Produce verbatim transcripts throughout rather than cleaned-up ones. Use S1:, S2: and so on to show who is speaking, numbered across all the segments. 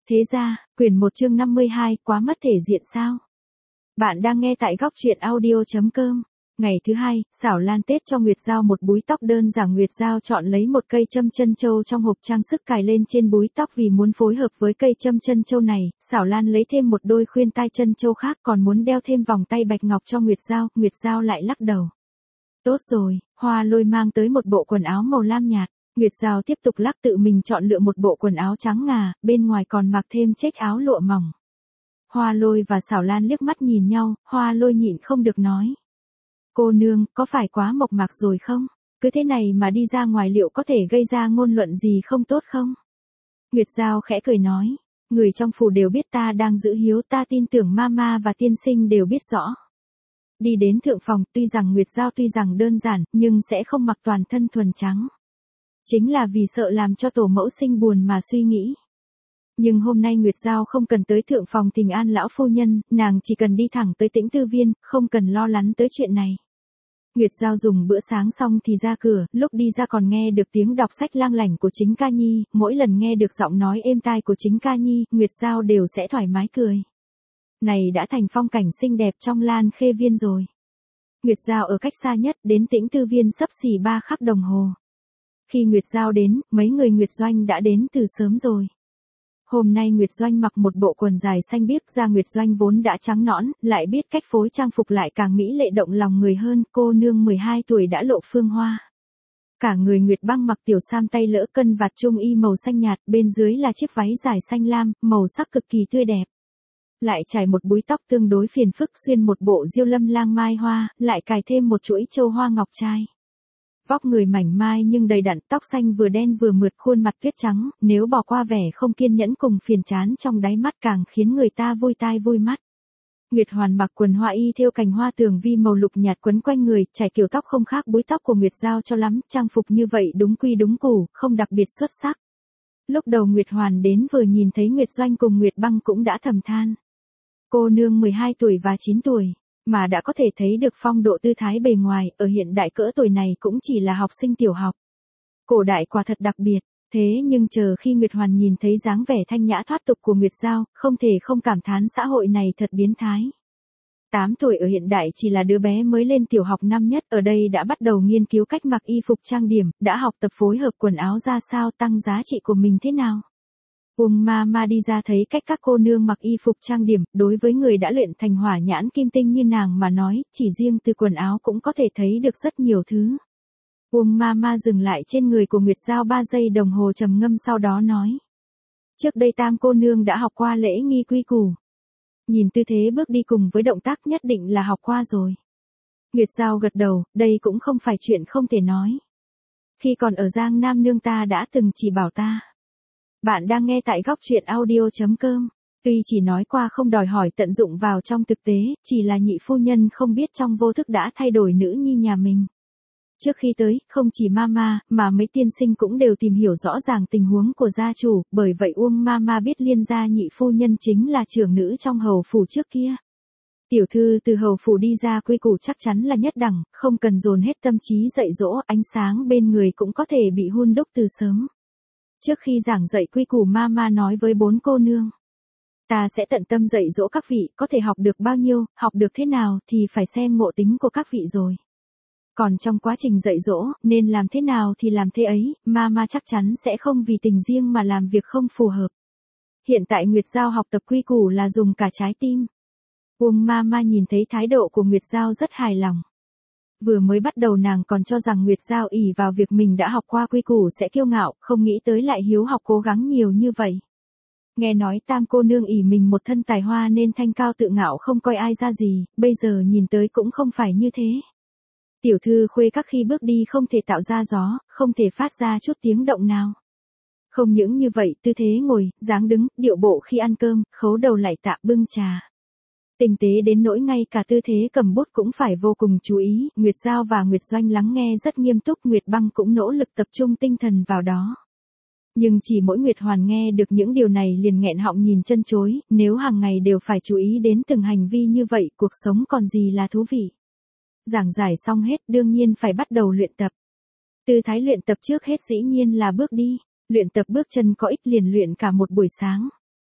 S1: Thế ra, quyển một chương năm mươi hai, quá mất thể diện sao? Bạn đang nghe tại góc truyện audio chấm com. Ngày thứ hai, Xảo Lan Tết cho Nguyệt Giao một búi tóc đơn giản. Nguyệt Giao chọn lấy một cây châm chân châu trong hộp trang sức cài lên trên búi tóc vì muốn phối hợp với cây châm chân châu này. Xảo Lan lấy thêm một đôi khuyên tai chân châu khác còn muốn đeo thêm vòng tay bạch ngọc cho Nguyệt Giao. Nguyệt Giao lại lắc đầu. Tốt rồi, Hoa Lôi mang tới một bộ quần áo màu lam nhạt. Nguyệt Giao tiếp tục lắc tự mình chọn lựa một bộ quần áo trắng ngà, bên ngoài còn mặc thêm chiếc áo lụa mỏng. Hoa Lôi và Xảo Lan liếc mắt nhìn nhau, Hoa Lôi nhịn không được nói. Cô nương, có phải quá mộc mạc rồi không? Cứ thế này mà đi ra ngoài liệu có thể gây ra ngôn luận gì không tốt không? Nguyệt Giao khẽ cười nói, người trong phủ đều biết ta đang giữ hiếu, ta tin tưởng mama và tiên sinh đều biết rõ. Đi đến thượng phòng, tuy rằng Nguyệt Giao tuy rằng đơn giản, nhưng sẽ không mặc toàn thân thuần trắng. Chính là vì sợ làm cho tổ mẫu sinh buồn mà suy nghĩ. Nhưng hôm nay Nguyệt Giao không cần tới thượng phòng Tình An lão phu nhân, nàng chỉ cần đi thẳng tới Tĩnh Tư Viên, không cần lo lắng tới chuyện này. Nguyệt Giao dùng bữa sáng xong thì ra cửa, lúc đi ra còn nghe được tiếng đọc sách lang lảnh của Chính Ca Nhi, mỗi lần nghe được giọng nói êm tai của Chính Ca Nhi, Nguyệt Giao đều sẽ thoải mái cười. Này đã thành phong cảnh xinh đẹp trong Lan Khê Viên rồi. Nguyệt Giao ở cách xa nhất đến Tĩnh Tư Viên xấp xỉ ba khắc đồng hồ. Khi Nguyệt Giao đến, mấy người Nguyệt Doanh đã đến từ sớm rồi. Hôm nay Nguyệt Doanh mặc một bộ quần dài xanh biếc, da Nguyệt Doanh vốn đã trắng nõn, lại biết cách phối trang phục lại càng mỹ lệ động lòng người hơn. Cô nương mười hai tuổi đã lộ phương hoa. Cả người Nguyệt Băng mặc tiểu sam tay lỡ cân vạt trung y màu xanh nhạt, bên dưới là chiếc váy dài xanh lam, màu sắc cực kỳ tươi đẹp. Lại trải một búi tóc tương đối phiền phức, xuyên một bộ diêu lâm lang mai hoa, lại cài thêm một chuỗi châu hoa ngọc trai. Vóc người mảnh mai nhưng đầy đặn, tóc xanh vừa đen vừa mượt, khuôn mặt tuyết trắng, nếu bỏ qua vẻ không kiên nhẫn cùng phiền chán trong đáy mắt càng khiến người ta vui tai vui mắt. Nguyệt Hoàn mặc quần hoa y thêu cành hoa tường vi màu lục nhạt quấn quanh người, trải kiểu tóc không khác búi tóc của Nguyệt Giao cho lắm, trang phục như vậy đúng quy đúng củ, không đặc biệt xuất sắc. Lúc đầu Nguyệt Hoàn đến vừa nhìn thấy Nguyệt Doanh cùng Nguyệt Băng cũng đã thầm than. Cô nương mười hai tuổi và chín tuổi. Mà đã có thể thấy được phong độ tư thái bề ngoài, ở hiện đại cỡ tuổi này cũng chỉ là học sinh tiểu học. Cổ đại quả thật đặc biệt, thế nhưng chờ khi Nguyệt Hoàn nhìn thấy dáng vẻ thanh nhã thoát tục của Nguyệt Giao, không thể không cảm thán xã hội này thật biến thái. tám tuổi ở hiện đại chỉ là đứa bé mới lên tiểu học năm nhất, ở đây đã bắt đầu nghiên cứu cách mặc y phục trang điểm, đã học tập phối hợp quần áo ra sao, tăng giá trị của mình thế nào. Uông ma ma đi ra thấy cách các cô nương mặc y phục trang điểm, đối với người đã luyện thành hỏa nhãn kim tinh như nàng mà nói, chỉ riêng từ quần áo cũng có thể thấy được rất nhiều thứ. Uông ma ma dừng lại trên người của Nguyệt Giao ba giây đồng hồ trầm ngâm sau đó nói. Trước đây Tam cô nương đã học qua lễ nghi quy củ. Nhìn tư thế bước đi cùng với động tác nhất định là học qua rồi. Nguyệt Giao gật đầu, đây cũng không phải chuyện không thể nói. Khi còn ở Giang Nam nương ta đã từng chỉ bảo ta. Bạn đang nghe tại góc truyện audio chấm com. Tuy chỉ nói qua không đòi hỏi tận dụng vào trong thực tế, chỉ là nhị phu nhân không biết trong vô thức đã thay đổi nữ nhi nhà mình. Trước khi tới, không chỉ mama, mà mấy tiên sinh cũng đều tìm hiểu rõ ràng tình huống của gia chủ, bởi vậy Uông mama biết Liên gia nhị phu nhân chính là trưởng nữ trong hầu phủ trước kia. Tiểu thư từ hầu phủ đi ra quy củ chắc chắn là nhất đẳng, không cần dồn hết tâm trí dạy dỗ, ánh sáng bên người cũng có thể bị hun đúc từ sớm. Trước khi giảng dạy quy củ mama nói với bốn cô nương. Ta sẽ tận tâm dạy dỗ các vị, có thể học được bao nhiêu, học được thế nào thì phải xem ngộ tính của các vị rồi. Còn trong quá trình dạy dỗ, nên làm thế nào thì làm thế ấy, mama chắc chắn sẽ không vì tình riêng mà làm việc không phù hợp. Hiện tại Nguyệt Giao học tập quy củ là dùng cả trái tim. Uông mama nhìn thấy thái độ của Nguyệt Giao rất hài lòng. Vừa mới bắt đầu nàng còn cho rằng Nguyệt Giao ỷ vào việc mình đã học qua quy củ sẽ kiêu ngạo, không nghĩ tới lại hiếu học cố gắng nhiều như vậy. Nghe nói Tam cô nương ỷ mình một thân tài hoa nên thanh cao tự ngạo không coi ai ra gì, bây giờ nhìn tới cũng không phải như thế. Tiểu thư khuê các khi bước đi không thể tạo ra gió, không thể phát ra chút tiếng động nào. Không những như vậy, tư thế ngồi, dáng đứng, điệu bộ khi ăn cơm, khấu đầu lại tạ bưng trà. Tinh tế đến nỗi ngay cả tư thế cầm bút cũng phải vô cùng chú ý, Nguyệt Giao và Nguyệt Doanh lắng nghe rất nghiêm túc, Nguyệt Băng cũng nỗ lực tập trung tinh thần vào đó. Nhưng chỉ mỗi Nguyệt Hoàn nghe được những điều này liền nghẹn họng nhìn chân chối, nếu hàng ngày đều phải chú ý đến từng hành vi như vậy, cuộc sống còn gì là thú vị. Giảng giải xong hết, đương nhiên phải bắt đầu luyện tập. Tư thái luyện tập trước hết dĩ nhiên là bước đi, luyện tập bước chân có ích liền luyện cả một buổi sáng.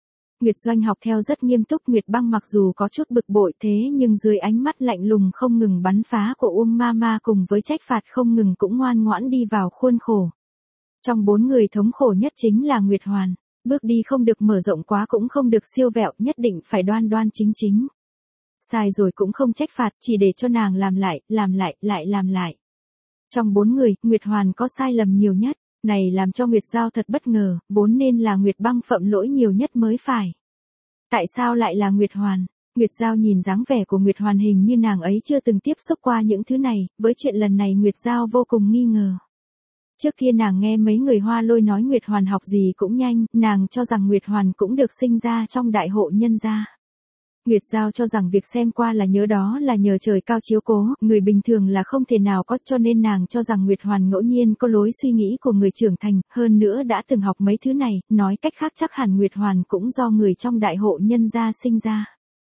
S1: Nguyệt Doanh học theo rất nghiêm túc, Nguyệt Băng mặc dù có chút bực bội thế nhưng dưới ánh mắt lạnh lùng không ngừng bắn phá của Uông Mama cùng với trách phạt không ngừng cũng ngoan ngoãn đi vào khuôn khổ. Trong bốn người thống khổ nhất chính là Nguyệt Hoàn, bước đi không được mở rộng quá cũng không được siêu vẹo, nhất định phải đoan đoan chính chính. Sai rồi cũng không trách phạt, chỉ để cho nàng làm lại, làm lại, lại làm lại. Trong bốn người, Nguyệt Hoàn có sai lầm nhiều nhất, này làm cho Nguyệt Giao thật bất ngờ, vốn nên là Nguyệt Băng phạm lỗi nhiều nhất mới phải. Tại sao lại là Nguyệt Hoàn? Nguyệt Giao nhìn dáng vẻ của Nguyệt Hoàn hình như nàng ấy chưa từng tiếp xúc qua những thứ này, với chuyện lần này Nguyệt Giao vô cùng nghi ngờ. Trước kia nàng nghe mấy người Hoa Lôi nói Nguyệt Hoàn học gì cũng nhanh, nàng cho rằng Nguyệt Hoàn cũng được sinh ra trong đại hộ nhân gia. Nguyệt Giao cho rằng việc xem qua là nhớ đó là nhờ trời cao chiếu cố, người bình thường là không thể nào có, cho nên nàng cho rằng Nguyệt Hoàn ngẫu nhiên có lối suy nghĩ của người trưởng thành, hơn nữa đã từng học mấy thứ này, nói cách khác chắc hẳn Nguyệt Hoàn cũng do người trong đại hộ nhân gia sinh ra.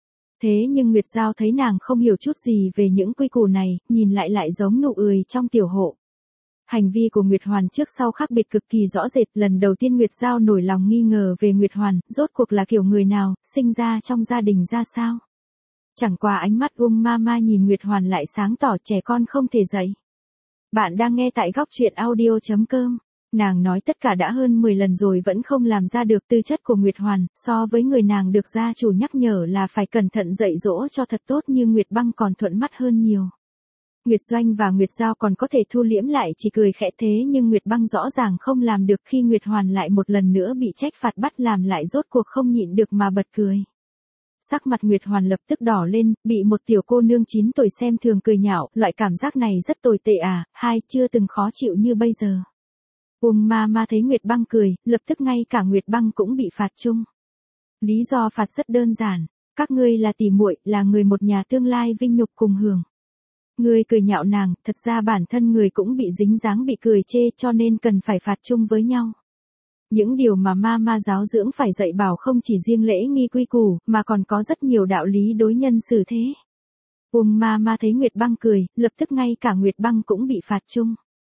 S1: Thế nhưng Nguyệt Giao thấy nàng không hiểu chút gì về những quy củ này, nhìn lại lại giống nụ ười trong tiểu hộ. Hành vi của Nguyệt Hoàn trước sau khác biệt cực kỳ rõ rệt, lần đầu tiên Nguyệt Giao nổi lòng nghi ngờ về Nguyệt Hoàn, rốt cuộc là kiểu người nào, sinh ra trong gia đình ra sao. Chẳng qua ánh mắt Uông Mama nhìn Nguyệt Hoàn lại sáng tỏ, trẻ con không thể dạy. Bạn đang nghe tại góc truyện audio.com. Nàng nói tất cả đã hơn mười lần rồi vẫn không làm ra được. Tư chất của Nguyệt Hoàn, so với người nàng được gia chủ nhắc nhở là phải cẩn thận dạy dỗ cho thật tốt như Nguyệt Băng còn thuận mắt hơn nhiều. Nguyệt Doanh và Nguyệt Giao còn có thể thu liễm lại chỉ cười khẽ, thế nhưng Nguyệt Băng rõ ràng không làm được, khi Nguyệt Hoàn lại một lần nữa bị trách phạt bắt làm lại rốt cuộc không nhịn được mà bật cười. Sắc mặt Nguyệt Hoàn lập tức đỏ lên, bị một tiểu cô nương chín tuổi xem thường cười nhạo, loại cảm giác này rất tồi tệ à, hai, chưa từng khó chịu như bây giờ. Uông Mama thấy Nguyệt Băng cười, lập tức ngay cả Nguyệt Băng cũng bị phạt chung. Lý do phạt rất đơn giản, các ngươi là tỉ muội, là người một nhà, tương lai vinh nhục cùng hưởng. Người cười nhạo nàng, thật ra bản thân người cũng bị dính dáng bị cười chê, cho nên cần phải phạt chung với nhau. Những điều mà Mama giáo dưỡng phải dạy bảo không chỉ riêng lễ nghi quy củ, mà còn có rất nhiều đạo lý đối nhân xử thế. Uông Mama thấy Nguyệt Băng cười, lập tức ngay cả Nguyệt Băng cũng bị phạt chung.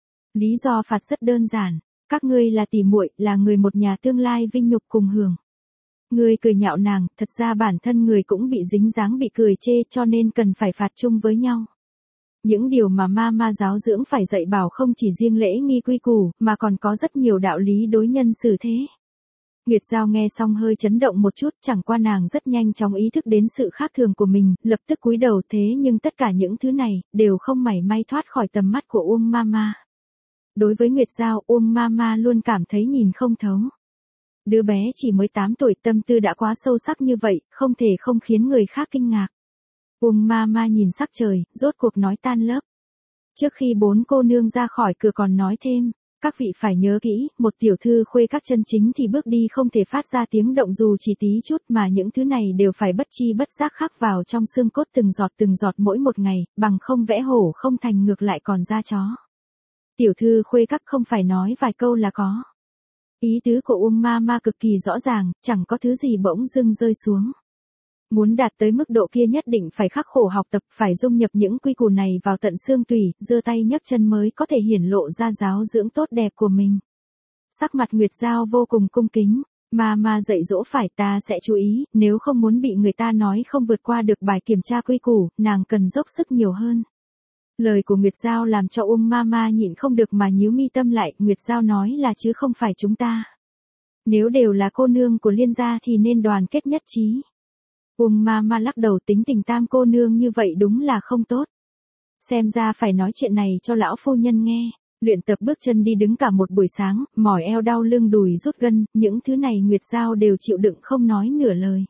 S1: Lý do phạt rất đơn giản, các ngươi là tỉ muội, là người một nhà, tương lai vinh nhục cùng hưởng. Người cười nhạo nàng, thật ra bản thân người cũng bị dính dáng bị cười chê, cho nên cần phải phạt chung với nhau. Những điều mà Mama giáo dưỡng phải dạy bảo không chỉ riêng lễ nghi quy củ, mà còn có rất nhiều đạo lý đối nhân xử thế. Nguyệt Giao nghe xong hơi chấn động một chút, chẳng qua nàng rất nhanh chóng ý thức đến sự khác thường của mình, lập tức cúi đầu, thế nhưng tất cả những thứ này, đều không mảy may thoát khỏi tầm mắt của Uông Mama. Đối với Nguyệt Giao, Uông Mama luôn cảm thấy nhìn không thấu. Đứa bé chỉ mới tám tuổi, tâm tư đã quá sâu sắc như vậy, không thể không khiến người khác kinh ngạc. Uông Mama nhìn sắc trời, rốt cuộc nói tan lớp. Trước khi bốn cô nương ra khỏi cửa còn nói thêm, các vị phải nhớ kỹ, một tiểu thư khuê các chân chính thì bước đi không thể phát ra tiếng động dù chỉ tí chút, mà những thứ này đều phải bất chi bất giác khắc vào trong xương cốt từng giọt từng giọt mỗi một ngày, bằng không vẽ hổ không thành ngược lại còn ra chó. Tiểu thư khuê các không phải nói vài câu là có. Ý tứ của Uông Mama cực kỳ rõ ràng, chẳng có thứ gì bỗng dưng rơi xuống. Muốn đạt tới mức độ kia nhất định phải khắc khổ học tập, phải dung nhập những quy củ này vào tận xương tủy, giơ tay nhấc chân mới có thể hiển lộ ra giáo dưỡng tốt đẹp của mình. Sắc mặt Nguyệt Giao vô cùng cung kính, Mama dạy dỗ phải, ta sẽ chú ý, nếu không muốn bị người ta nói không vượt qua được bài kiểm tra quy củ, nàng cần dốc sức nhiều hơn. Lời của Nguyệt Giao làm cho Uông Mama nhịn không được mà nhíu mi tâm lại, Nguyệt Giao nói là chứ không phải chúng ta. Nếu đều là cô nương của Liên gia thì nên đoàn kết nhất trí. Uông Mama lắc đầu, tính tình tam cô nương như vậy đúng là không tốt. Xem ra phải nói chuyện này cho lão phu nhân nghe. Luyện tập bước chân đi đứng cả một buổi sáng, mỏi eo đau lưng đùi rút gân, những thứ này Nguyệt Giao đều chịu đựng không nói nửa lời.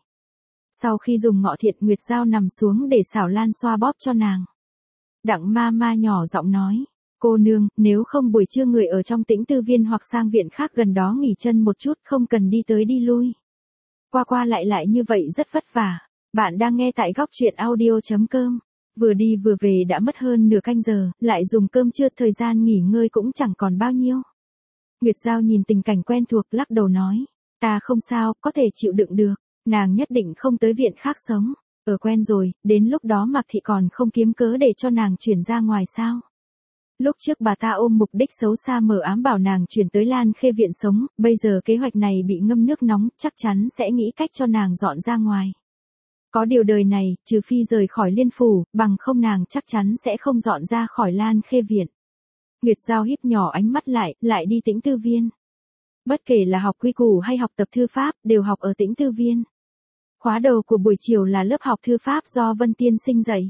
S1: Sau khi dùng ngọ thiện, Nguyệt Giao nằm xuống để xảo lan xoa bóp cho nàng. Đặng Mama nhỏ giọng nói, cô nương, nếu không buổi trưa người ở trong Tĩnh Tư Viên hoặc sang viện khác gần đó nghỉ chân một chút, không cần đi tới đi lui. Qua qua lại lại như vậy rất vất vả. Bạn đang nghe tại góc truyện audio.com. Vừa đi vừa về đã mất hơn nửa canh giờ, lại dùng cơm trưa, thời gian nghỉ ngơi cũng chẳng còn bao nhiêu. Nguyệt Giao nhìn tình cảnh quen thuộc lắc đầu nói, ta không sao, có thể chịu đựng được, nàng nhất định không tới viện khác sống. Ở quen rồi, đến lúc đó Mạc Thị còn không kiếm cớ để cho nàng chuyển ra ngoài sao. Lúc trước bà ta ôm mục đích xấu xa mờ ám bảo nàng chuyển tới Lan Khê viện sống, bây giờ kế hoạch này bị ngâm nước nóng, chắc chắn sẽ nghĩ cách cho nàng dọn ra ngoài. Có điều đời này, trừ phi rời khỏi Liên Phủ, bằng không nàng chắc chắn sẽ không dọn ra khỏi Lan Khê viện. Nguyệt Giao híp nhỏ ánh mắt lại, lại đi Tĩnh Tư Viên. Bất kể là học quy củ hay học tập thư pháp, đều học ở Tĩnh Tư Viên. Khóa đầu của buổi chiều là lớp học thư pháp do Vân Tiên Sinh dạy.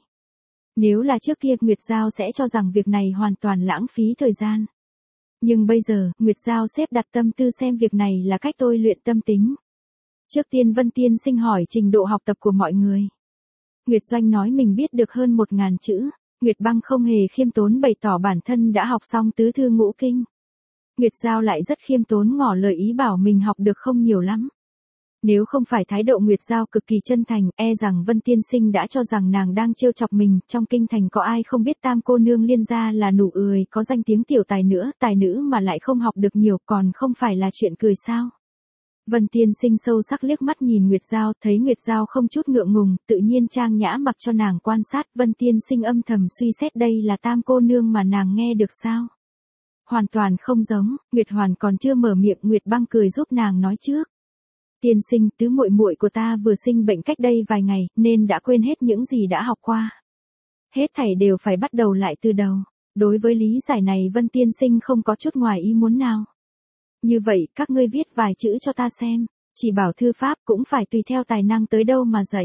S1: Nếu là trước kia, Nguyệt Giao sẽ cho rằng việc này hoàn toàn lãng phí thời gian. Nhưng bây giờ, Nguyệt Giao xếp đặt tâm tư xem việc này là cách tôi luyện tâm tính. Trước tiên Vân Tiên Sinh hỏi trình độ học tập của mọi người. Nguyệt Doanh nói mình biết được hơn một ngàn chữ. Nguyệt Băng không hề khiêm tốn bày tỏ bản thân đã học xong tứ thư ngũ kinh. Nguyệt Giao lại rất khiêm tốn ngỏ lời ý bảo mình học được không nhiều lắm. Nếu không phải thái độ Nguyệt Giao cực kỳ chân thành, e rằng Vân Tiên Sinh đã cho rằng nàng đang trêu chọc mình. Trong kinh thành có ai không biết Tam cô nương Liên gia là nụ ười có danh tiếng tiểu tài nữa, tài nữ mà lại không học được nhiều, còn không phải là chuyện cười sao? Vân Tiên Sinh sâu sắc liếc mắt nhìn Nguyệt Giao, thấy Nguyệt Giao không chút ngượng ngùng, tự nhiên trang nhã mặc cho nàng quan sát. Vân Tiên Sinh âm thầm suy xét đây là Tam cô nương mà nàng nghe được sao? Hoàn toàn không giống. Nguyệt Hoàn còn chưa mở miệng, Nguyệt Băng cười giúp nàng nói trước. Tiên Sinh, tứ muội muội của ta vừa sinh bệnh cách đây vài ngày, nên đã quên hết những gì đã học qua. Hết thảy đều phải bắt đầu lại từ đầu. Đối với lý giải này Vân Tiên Sinh không có chút ngoài ý muốn nào. Như vậy, các ngươi viết vài chữ cho ta xem, chỉ bảo thư pháp cũng phải tùy theo tài năng tới đâu mà dạy.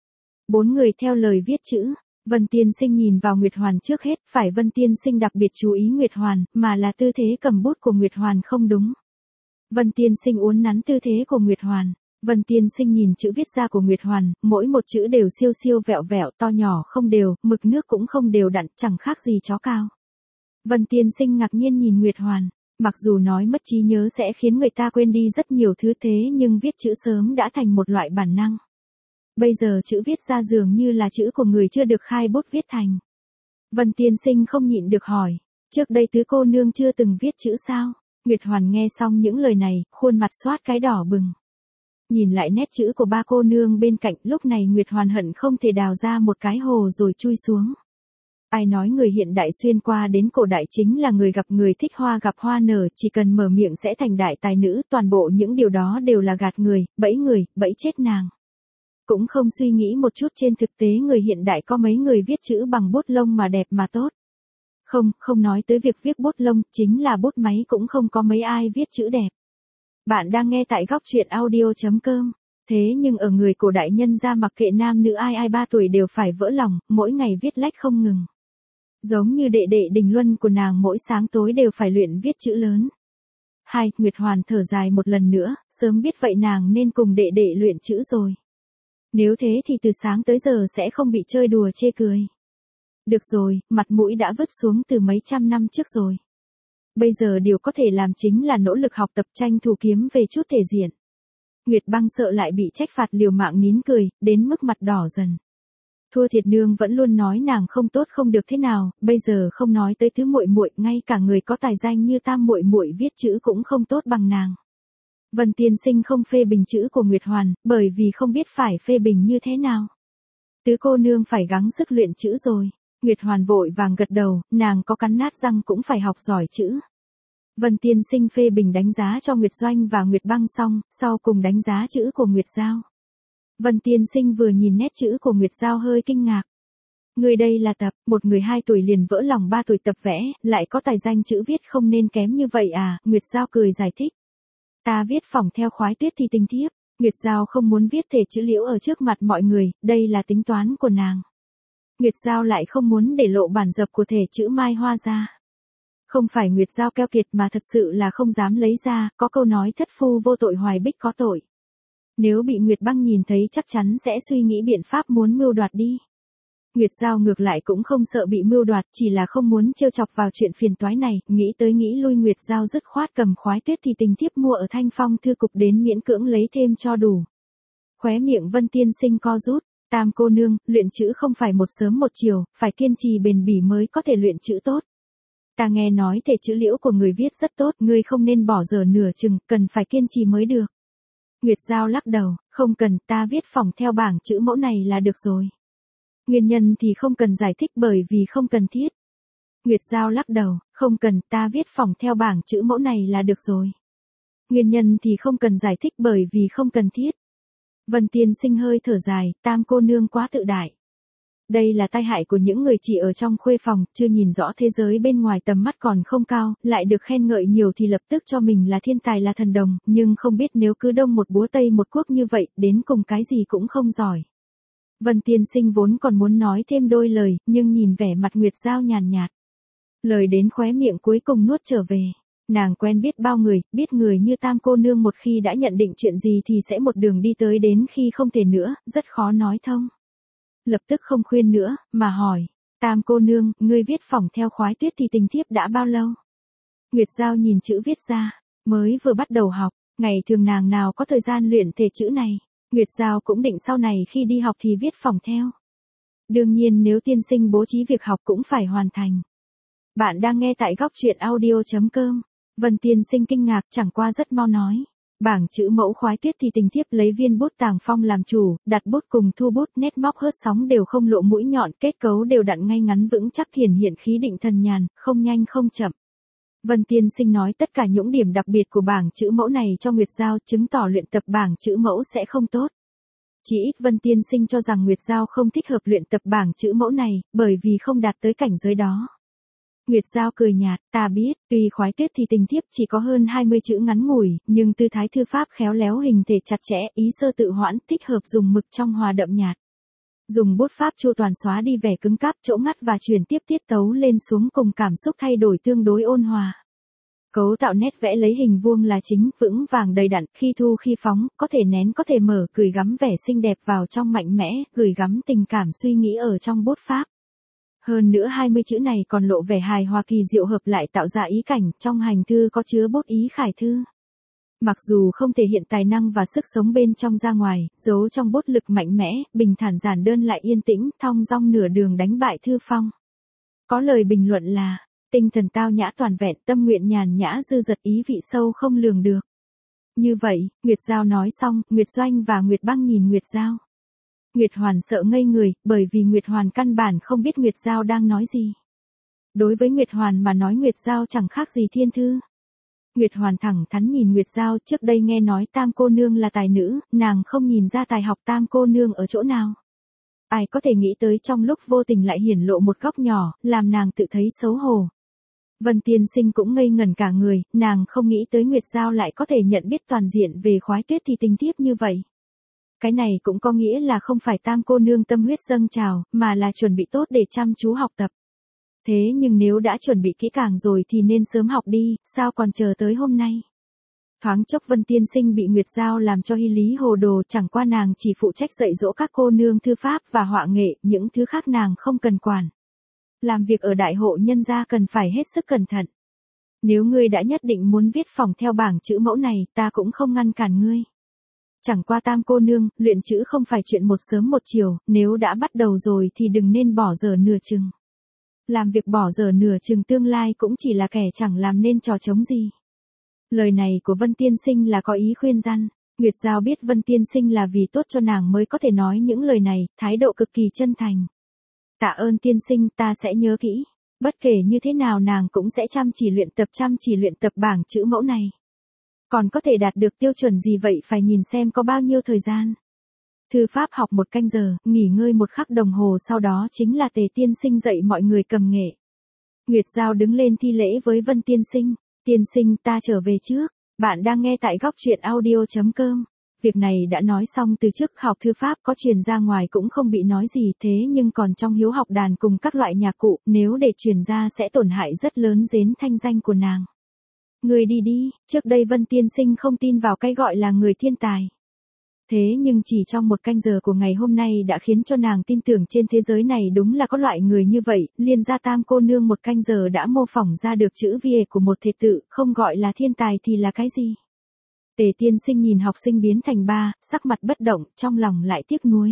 S1: Bốn người theo lời viết chữ. Vân Tiên Sinh nhìn vào Nguyệt Hoàn trước hết, phải Vân Tiên Sinh đặc biệt chú ý Nguyệt Hoàn, mà là tư thế cầm bút của Nguyệt Hoàn không đúng. Vân Tiên Sinh uốn nắn tư thế của Nguyệt Hoàn. Vân Tiên Sinh nhìn chữ viết ra của Nguyệt Hoàn, mỗi một chữ đều siêu siêu vẹo vẹo, to nhỏ không đều, mực nước cũng không đều đặn, chẳng khác gì chó cao. Vân Tiên Sinh ngạc nhiên nhìn Nguyệt Hoàn. Mặc dù nói mất trí nhớ sẽ khiến người ta quên đi rất nhiều thứ thế nhưng viết chữ sớm đã thành một loại bản năng. Bây giờ chữ viết ra dường như là chữ của người chưa được khai bút viết thành. Vân Tiên Sinh không nhịn được hỏi, trước đây tứ cô nương chưa từng viết chữ sao? Nguyệt Hoàn nghe xong những lời này, khuôn mặt xoát cái đỏ bừng. Nhìn lại nét chữ của ba cô nương bên cạnh, lúc này Nguyệt Hoàn hận không thể đào ra một cái hồ rồi chui xuống. Ai nói người hiện đại xuyên qua đến cổ đại chính là người gặp người thích hoa gặp hoa nở, chỉ cần mở miệng sẽ thành đại tài nữ, toàn bộ những điều đó đều là gạt người, bẫy người, bẫy chết nàng. Cũng không suy nghĩ một chút trên thực tế người hiện đại có mấy người viết chữ bằng bút lông mà đẹp mà tốt. Không, không nói tới việc viết bút lông, chính là bút máy cũng không có mấy ai viết chữ đẹp. Bạn đang nghe tại góc truyện audio chấm com. Thế nhưng ở người cổ đại nhân ra mặc kệ nam nữ ai ai ba tuổi đều phải vỡ lòng, mỗi ngày viết lách không ngừng. Giống như đệ đệ Đình Luân của nàng mỗi sáng tối đều phải luyện viết chữ lớn. Hai, Nguyệt Hoàn thở dài một lần nữa, sớm biết vậy nàng nên cùng đệ đệ luyện chữ rồi. Nếu thế thì từ sáng tới giờ sẽ không bị chơi đùa chê cười. Được rồi, mặt mũi đã vứt xuống từ mấy trăm năm trước rồi. Bây giờ điều có thể làm chính là nỗ lực học tập tranh thủ kiếm về chút thể diện. Nguyệt Băng sợ lại bị trách phạt liều mạng nín cười, đến mức mặt đỏ dần. Thua thiệt nương vẫn luôn nói nàng không tốt không được thế nào, bây giờ không nói tới thứ muội muội, ngay cả người có tài danh như Tam muội muội viết chữ cũng không tốt bằng nàng. Vân Tiên Sinh không phê bình chữ của Nguyệt Hoàn, bởi vì không biết phải phê bình như thế nào. Tứ cô nương phải gắng sức luyện chữ rồi. Nguyệt Hoàn vội vàng gật đầu, nàng có cắn nát răng cũng phải học giỏi chữ. Vân Tiên Sinh phê bình đánh giá cho Nguyệt Doanh và Nguyệt Băng xong, sau cùng đánh giá chữ của Nguyệt Giao. Vân Tiên Sinh vừa nhìn nét chữ của Nguyệt Giao hơi kinh ngạc. Người đây là tập, một người hai tuổi liền vỡ lòng ba tuổi tập vẽ, lại có tài danh chữ viết không nên kém như vậy à, Nguyệt Giao cười giải thích. Ta viết phỏng theo khoái tuyết thì tình thiếp, Nguyệt Giao không muốn viết thể chữ liễu ở trước mặt mọi người, đây là tính toán của nàng. Nguyệt Giao lại không muốn để lộ bản dập của thể chữ Mai Hoa ra. Không phải Nguyệt Giao keo kiệt mà thật sự là không dám lấy ra, có câu nói thất phu vô tội hoài bích có tội. Nếu bị Nguyệt Băng nhìn thấy chắc chắn sẽ suy nghĩ biện pháp muốn mưu đoạt đi. Nguyệt Giao ngược lại cũng không sợ bị mưu đoạt, chỉ là không muốn trêu chọc vào chuyện phiền toái này, nghĩ tới nghĩ lui Nguyệt Giao dứt khoát cầm khoái tuyết thì tình thiếp mua ở Thanh Phong thư cục đến miễn cưỡng lấy thêm cho đủ. Khóe miệng Vân Tiên Sinh co rút, Tam cô nương, luyện chữ không phải một sớm một chiều, phải kiên trì bền bỉ mới có thể luyện chữ tốt. Ta nghe nói thể chữ liễu của người viết rất tốt, ngươi không nên bỏ dở nửa chừng, cần phải kiên trì mới được. Nguyệt Giao lắc đầu, không cần, ta viết phỏng theo bảng chữ mẫu này là được rồi. Nguyên nhân thì không cần giải thích bởi vì không cần thiết. Nguyệt Giao lắc đầu, không cần, ta viết phỏng theo bảng chữ mẫu này là được rồi. Nguyên nhân thì không cần giải thích bởi vì không cần thiết. Vân Tiên Sinh hơi thở dài, Tam cô nương quá tự đại. Đây là tai hại của những người chỉ ở trong khuê phòng, chưa nhìn rõ thế giới bên ngoài, tầm mắt còn không cao, lại được khen ngợi nhiều thì lập tức cho mình là thiên tài là thần đồng, nhưng không biết nếu cứ đông một búa tây một quốc như vậy, đến cùng cái gì cũng không giỏi. Vân Tiên Sinh vốn còn muốn nói thêm đôi lời, nhưng nhìn vẻ mặt Nguyệt Giao nhàn nhạt. Lời đến khóe miệng cuối cùng nuốt trở về. Nàng quen biết bao người, biết người như Tam cô nương một khi đã nhận định chuyện gì thì sẽ một đường đi tới đến khi không thể nữa, rất khó nói thông. Lập tức không khuyên nữa, mà hỏi, Tam cô nương, ngươi viết phỏng theo khoái tuyết thì tình thiếp đã bao lâu? Nguyệt Giao nhìn chữ viết ra, mới vừa bắt đầu học, ngày thường nàng nào có thời gian luyện thể chữ này. Nguyệt Giao cũng định sau này khi đi học thì viết phỏng theo. Đương nhiên nếu tiên sinh bố trí việc học cũng phải hoàn thành. Bạn đang nghe tại góc truyện audio chấm com. Vân Tiên Sinh kinh ngạc, chẳng qua rất mau nói. Bảng chữ mẫu khoái tuyết thì tình thiếp lấy viên bút Tàng Phong làm chủ, đặt bút cùng thu bút, nét móc hớt sóng đều không lộ mũi nhọn, kết cấu đều đặn ngay ngắn vững chắc, hiển hiện khí định thần nhàn, không nhanh không chậm. Vân Tiên Sinh nói tất cả những điểm đặc biệt của bảng chữ mẫu này cho Nguyệt Giao, chứng tỏ luyện tập bảng chữ mẫu sẽ không tốt. Chỉ ít Vân Tiên Sinh cho rằng Nguyệt Giao không thích hợp luyện tập bảng chữ mẫu này, bởi vì không đạt tới cảnh giới đó. Nguyệt Giao cười nhạt, ta biết, tuy khoái tuyết thì tình thiếp chỉ có hơn hai mươi chữ ngắn ngủi, nhưng tư thái thư pháp khéo léo, hình thể chặt chẽ, ý sơ tự hoãn, thích hợp dùng mực trong hòa đậm nhạt. Dùng bút pháp chu toàn xóa đi vẻ cứng cáp, chỗ ngắt và chuyển tiếp tiết tấu lên xuống cùng cảm xúc thay đổi tương đối ôn hòa. Cấu tạo nét vẽ lấy hình vuông là chính, vững vàng đầy đặn, khi thu khi phóng, có thể nén có thể mở, gửi gắm vẻ xinh đẹp vào trong mạnh mẽ, gửi gắm tình cảm suy nghĩ ở trong bút pháp. Hơn nữa hai mươi chữ này còn lộ vẻ hài hòa kỳ diệu, hợp lại tạo ra ý cảnh, trong hành thư có chứa bút ý khải thư. Mặc dù không thể hiện tài năng và sức sống bên trong ra ngoài, giấu trong bút lực mạnh mẽ, bình thản giản đơn lại yên tĩnh, thong dong nửa đường đánh bại thư phong. Có lời bình luận là, tinh thần tao nhã toàn vẹn, tâm nguyện nhàn nhã dư dật, ý vị sâu không lường được. Như vậy, Nguyệt Giao nói xong, Nguyệt Doanh và Nguyệt Băng nhìn Nguyệt Giao. Nguyệt Hoàn sợ ngây người, bởi vì Nguyệt Hoàn căn bản không biết Nguyệt Giao đang nói gì. Đối với Nguyệt Hoàn mà nói Nguyệt Giao chẳng khác gì thiên thư. Nguyệt Hoàn thẳng thắn nhìn Nguyệt Giao, trước đây nghe nói Tam cô nương là tài nữ, nàng không nhìn ra tài học Tam cô nương ở chỗ nào. Ai có thể nghĩ tới trong lúc vô tình lại hiển lộ một góc nhỏ, làm nàng tự thấy xấu hổ. Vân Tiên Sinh cũng ngây ngẩn cả người, nàng không nghĩ tới Nguyệt Giao lại có thể nhận biết toàn diện về khoái tuyết thì tình thiếp như vậy. Cái này cũng có nghĩa là không phải Tam cô nương tâm huyết dâng trào, mà là chuẩn bị tốt để chăm chú học tập. Thế nhưng nếu đã chuẩn bị kỹ càng rồi thì nên sớm học đi, sao còn chờ tới hôm nay. Thoáng chốc Vân Tiên Sinh bị Nguyệt Giao làm cho hy lý hồ đồ, chẳng qua nàng chỉ phụ trách dạy dỗ các cô nương thư pháp và họa nghệ, những thứ khác nàng không cần quản. Làm việc ở đại hộ nhân gia cần phải hết sức cẩn thận. Nếu ngươi đã nhất định muốn viết phỏng theo bảng chữ mẫu này, ta cũng không ngăn cản ngươi. Chẳng qua Tam cô nương, luyện chữ không phải chuyện một sớm một chiều, nếu đã bắt đầu rồi thì đừng nên bỏ dở nửa chừng. Làm việc bỏ dở nửa chừng tương lai cũng chỉ là kẻ chẳng làm nên trò trống gì. Lời này của Vân Tiên Sinh là có ý khuyên răn. Nguyệt Giao biết Vân Tiên Sinh là vì tốt cho nàng mới có thể nói những lời này, thái độ cực kỳ chân thành. Tạ ơn Tiên Sinh, ta sẽ nhớ kỹ. Bất kể như thế nào nàng cũng sẽ chăm chỉ luyện tập chăm chỉ luyện tập bảng chữ mẫu này. Còn có thể đạt được tiêu chuẩn gì vậy phải nhìn xem có bao nhiêu thời gian. Thư pháp học một canh giờ, nghỉ ngơi một khắc đồng hồ, sau đó chính là Tề Tiên Sinh dạy mọi người cầm nghệ. Nguyệt Giao đứng lên thi lễ với Vân Tiên Sinh. Tiên Sinh, ta trở về trước. Bạn đang nghe tại góc truyện audio chấm com. Việc này đã nói xong từ trước, học thư pháp có truyền ra ngoài cũng không bị nói gì, thế nhưng còn trong hiếu học đàn cùng các loại nhạc cụ, nếu để truyền ra sẽ tổn hại rất lớn đến thanh danh của nàng. Người đi đi, trước đây Vân Tiên Sinh không tin vào cái gọi là người thiên tài. Thế nhưng chỉ trong một canh giờ của ngày hôm nay đã khiến cho nàng tin tưởng trên thế giới này đúng là có loại người như vậy, liên gia Tam cô nương một canh giờ đã mô phỏng ra được chữ viết của một thể tự, không gọi là thiên tài thì là cái gì. Tề Tiên Sinh nhìn học sinh biến thành ba, sắc mặt bất động, trong lòng lại tiếc nuối.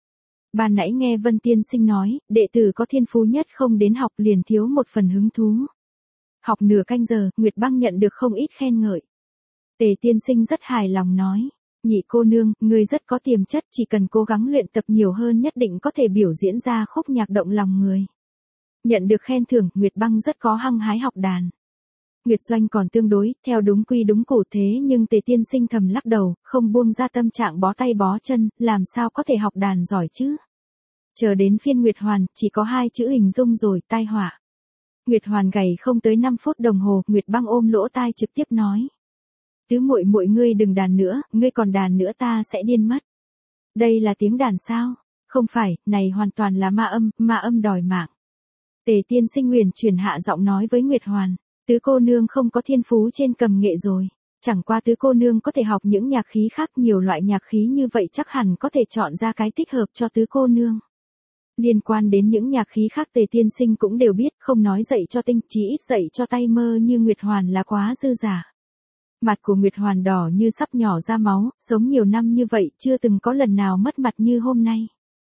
S1: Ban nãy nghe Vân Tiên Sinh nói, đệ tử có thiên phú nhất không đến học liền thiếu một phần hứng thú. Học nửa canh giờ, Nguyệt Băng nhận được không ít khen ngợi. Tề Tiên Sinh rất hài lòng nói, nhị cô nương, ngươi rất có tiềm chất, chỉ cần cố gắng luyện tập nhiều hơn nhất định có thể biểu diễn ra khúc nhạc động lòng người. Nhận được khen thưởng, Nguyệt Băng rất có hăng hái học đàn. Nguyệt Doanh còn tương đối, theo đúng quy đúng củ thế nhưng Tề Tiên Sinh thầm lắc đầu, không buông ra tâm trạng bó tay bó chân, làm sao có thể học đàn giỏi chứ. Chờ đến phiên Nguyệt Hoàn, chỉ có hai chữ hình dung rồi, tai họa. Nguyệt Hoàn gầy không tới năm phút đồng hồ, Nguyệt Băng ôm lỗ tai trực tiếp nói. Tứ muội muội ngươi đừng đàn nữa, ngươi còn đàn nữa ta sẽ điên mất. Đây là tiếng đàn sao? Không phải, này hoàn toàn là ma âm, ma âm đòi mạng. Tề Tiên Sinh huyền chuyển hạ giọng nói với Nguyệt Hoàn. Tứ cô nương không có thiên phú trên cầm nghệ rồi. Chẳng qua tứ cô nương có thể học những nhạc khí khác, nhiều loại nhạc khí như vậy chắc hẳn có thể chọn ra cái thích hợp cho tứ cô nương. Liên quan đến những nhạc khí khác Tề Tiên Sinh cũng đều biết, không nói dạy cho tinh, chỉ ít dạy cho tay mơ như Nguyệt Hoàn là quá dư giả. Mặt của Nguyệt Hoàn đỏ như sắp nhỏ ra máu, sống nhiều năm như vậy chưa từng có lần nào mất mặt như hôm nay.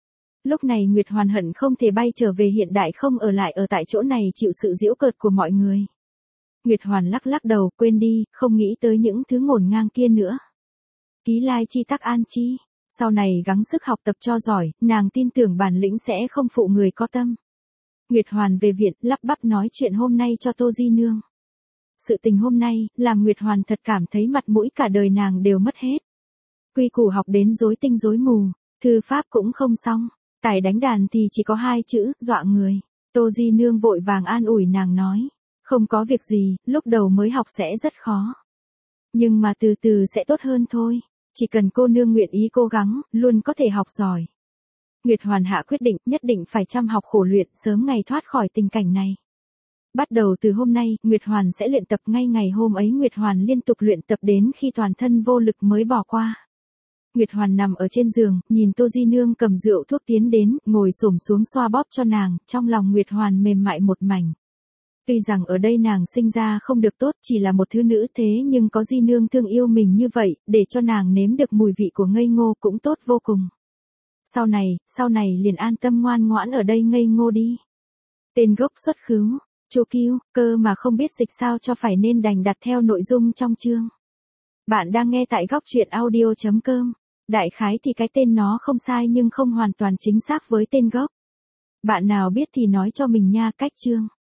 S1: Lúc này Nguyệt Hoàn hận không thể bay trở về hiện đại, không ở lại ở tại chỗ này chịu sự giễu cợt của mọi người. Nguyệt Hoàn lắc lắc đầu, quên đi, không nghĩ tới những thứ ngổn ngang kia nữa. Ký lai chi tắc an chi, sau này gắng sức học tập cho giỏi, nàng tin tưởng bản lĩnh sẽ không phụ người có tâm. Nguyệt Hoàn về viện, lắp bắp nói chuyện hôm nay cho Tô Di Nương. Sự tình hôm nay, làm Nguyệt Hoàn thật cảm thấy mặt mũi cả đời nàng đều mất hết. Quy củ học đến rối tinh rối mù, thư pháp cũng không xong, tài đánh đàn thì chỉ có hai chữ, dọa người. Tô Di Nương vội vàng an ủi nàng nói. Không có việc gì, lúc đầu mới học sẽ rất khó. Nhưng mà từ từ sẽ tốt hơn thôi. Chỉ cần cô nương nguyện ý cố gắng, luôn có thể học giỏi. Nguyệt Hoàn hạ quyết định, nhất định phải chăm học khổ luyện, sớm ngày thoát khỏi tình cảnh này. Bắt đầu từ hôm nay, Nguyệt Hoàn sẽ luyện tập ngay ngày hôm ấy. Nguyệt Hoàn liên tục luyện tập đến khi toàn thân vô lực mới bỏ qua. Nguyệt Hoàn nằm ở trên giường, nhìn Tô Di Nương cầm rượu thuốc tiến đến, ngồi xổm xuống xoa bóp cho nàng, trong lòng Nguyệt Hoàn mềm mại một mảnh. Tuy rằng ở đây nàng sinh ra không được tốt, chỉ là một thứ nữ thế nhưng có Di Nương thương yêu mình như vậy, để cho nàng nếm được mùi vị của ngây ngô cũng tốt vô cùng. Sau này, sau này liền an tâm ngoan ngoãn ở đây ngây ngô đi. Tên gốc xuất khứu, Chu Kiêu, cơ mà không biết dịch sao cho phải nên đành đặt theo nội dung trong chương. Bạn đang nghe tại góc truyện audio chấm com. Đại khái thì cái tên nó không sai nhưng không hoàn toàn chính xác với tên gốc. Bạn nào biết thì nói cho mình nha. Cách chương.